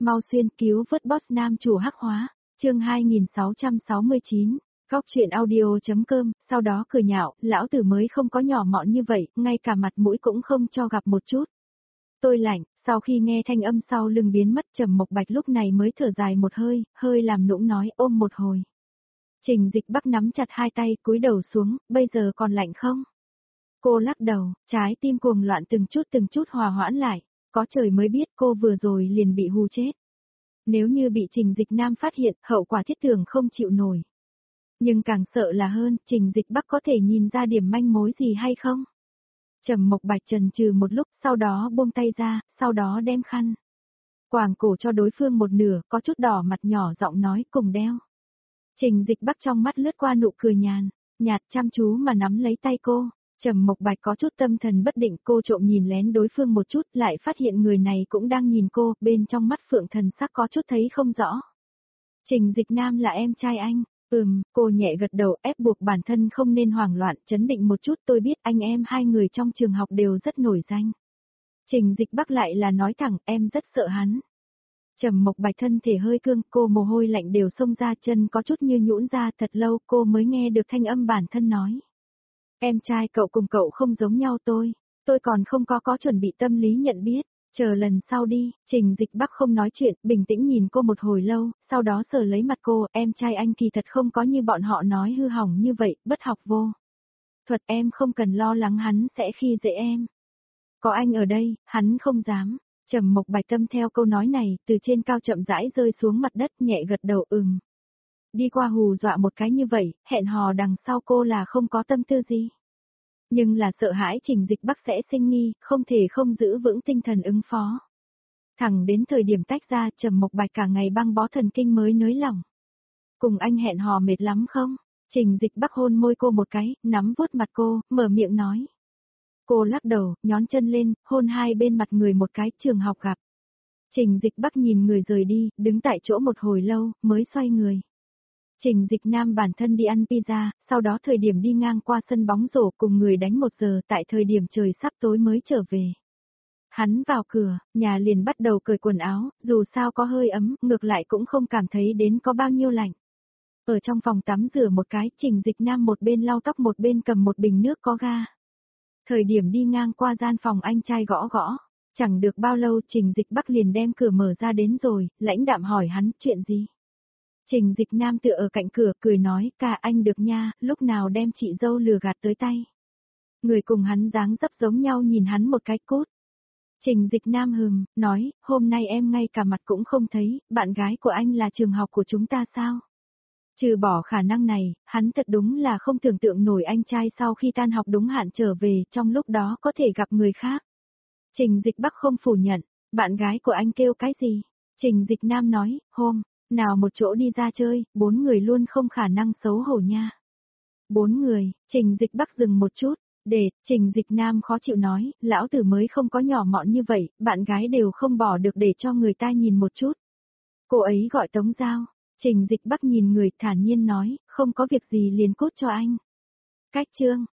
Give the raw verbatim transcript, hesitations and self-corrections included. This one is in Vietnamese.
mau xuyên cứu vớt boss nam chủ hắc hóa, chương hai nghìn sáu trăm sáu mươi chín, Cóc truyện audio.com, sau đó cười nhạo, lão tử mới không có nhỏ mọn như vậy, ngay cả mặt mũi cũng không cho gặp một chút. Tôi lạnh, sau khi nghe thanh âm sau lưng biến mất Trầm Mộc Bạch lúc này mới thở dài một hơi, hơi làm nũng nói ôm một hồi. Trình Dịch Bắc nắm chặt hai tay cúi đầu xuống, bây giờ còn lạnh không? Cô lắc đầu, trái tim cuồng loạn từng chút từng chút hòa hoãn lại, có trời mới biết cô vừa rồi liền bị hù chết. Nếu như bị Trình Dịch Nam phát hiện, hậu quả thiết tưởng không chịu nổi. Nhưng càng sợ là hơn, Trình Dịch Bắc có thể nhìn ra điểm manh mối gì hay không? Trầm Mộc Bạch chần chừ một lúc, sau đó buông tay ra, sau đó đem khăn quàng cổ cho đối phương một nửa, có chút đỏ mặt nhỏ giọng nói cùng đeo. Trình Dịch Bắc trong mắt lướt qua nụ cười nhàn, nhạt chăm chú mà nắm lấy tay cô. Trầm Mộc Bạch có chút tâm thần bất định, cô trộm nhìn lén đối phương một chút, lại phát hiện người này cũng đang nhìn cô, bên trong mắt phượng thần sắc có chút thấy không rõ. Trình Dịch Nam là em trai anh. Ừm, cô nhẹ gật đầu, ép buộc bản thân không nên hoảng loạn, chấn định một chút, tôi biết anh em hai người trong trường học đều rất nổi danh. Trình Dịch Bắc lại là nói thẳng, em rất sợ hắn. Trầm Mộc Bạch thân thể hơi cương, cô mồ hôi lạnh đều xông ra, chân có chút như nhũn ra, thật lâu cô mới nghe được thanh âm bản thân nói. Em trai cậu cùng cậu không giống nhau tôi, tôi còn không có có chuẩn bị tâm lý nhận biết. Chờ lần sau đi, Trình Dịch Bắc không nói chuyện, bình tĩnh nhìn cô một hồi lâu, sau đó sờ lấy mặt cô, em trai anh kỳ thật không có như bọn họ nói hư hỏng như vậy, bất học vô thuật, em không cần lo lắng hắn sẽ khi dễ em. Có anh ở đây, hắn không dám. Trầm Mộc Bạch tâm theo câu nói này, từ trên cao chậm rãi rơi xuống mặt đất, nhẹ gật đầu ừm. Đi qua hù dọa một cái như vậy, hẹn hò đằng sau cô là không có tâm tư gì. Nhưng là sợ hãi Trình Dịch Bắc sẽ sinh nghi, không thể không giữ vững tinh thần ứng phó. Thẳng đến thời điểm tách ra, Trầm Mộc Bạch cả ngày băng bó thần kinh mới nới lỏng. Cùng anh hẹn hò mệt lắm không? Trình Dịch Bắc hôn môi cô một cái, nắm vuốt mặt cô, mở miệng nói. Cô lắc đầu, nhón chân lên, hôn hai bên mặt người một cái, trường học gặp. Trình Dịch Bắc nhìn người rời đi, đứng tại chỗ một hồi lâu, mới xoay người. Trình Dịch Nam bản thân đi ăn pizza, sau đó thời điểm đi ngang qua sân bóng rổ cùng người đánh một giờ, tại thời điểm trời sắp tối mới trở về. Hắn vào cửa, nhà liền bắt đầu cởi quần áo, dù sao có hơi ấm, ngược lại cũng không cảm thấy đến có bao nhiêu lạnh. Ở trong phòng tắm rửa một cái, Trình Dịch Nam một bên lau tóc một bên cầm một bình nước có ga. Thời điểm đi ngang qua gian phòng anh trai gõ gõ, chẳng được bao lâu Trình Dịch Bắc liền đem cửa mở ra đến rồi, lãnh đạm hỏi hắn chuyện gì. Trình Dịch Nam tựa ở cạnh cửa cười nói, ca anh được nha, lúc nào đem chị dâu lừa gạt tới tay. Người cùng hắn dáng dấp giống nhau nhìn hắn một cái cút. Trình Dịch Nam hừm, nói, hôm nay em ngay cả mặt cũng không thấy, bạn gái của anh là trường học của chúng ta sao? Trừ bỏ khả năng này, hắn thật đúng là không tưởng tượng nổi anh trai sau khi tan học đúng hạn trở về, trong lúc đó có thể gặp người khác. Trình Dịch Bắc không phủ nhận, bạn gái của anh kêu cái gì? Trình Dịch Nam nói, hôm nào một chỗ đi ra chơi, bốn người luôn không khả năng xấu hổ nha. Bốn người, Trình Dịch Bắc dừng một chút, để, Trình Dịch Nam khó chịu nói, lão tử mới không có nhỏ mọn như vậy, bạn gái đều không bỏ được để cho người ta nhìn một chút. Cô ấy gọi Tống Giao, Trình Dịch Bắc nhìn người thản nhiên nói, không có việc gì liền cốt cho anh. Cách chương,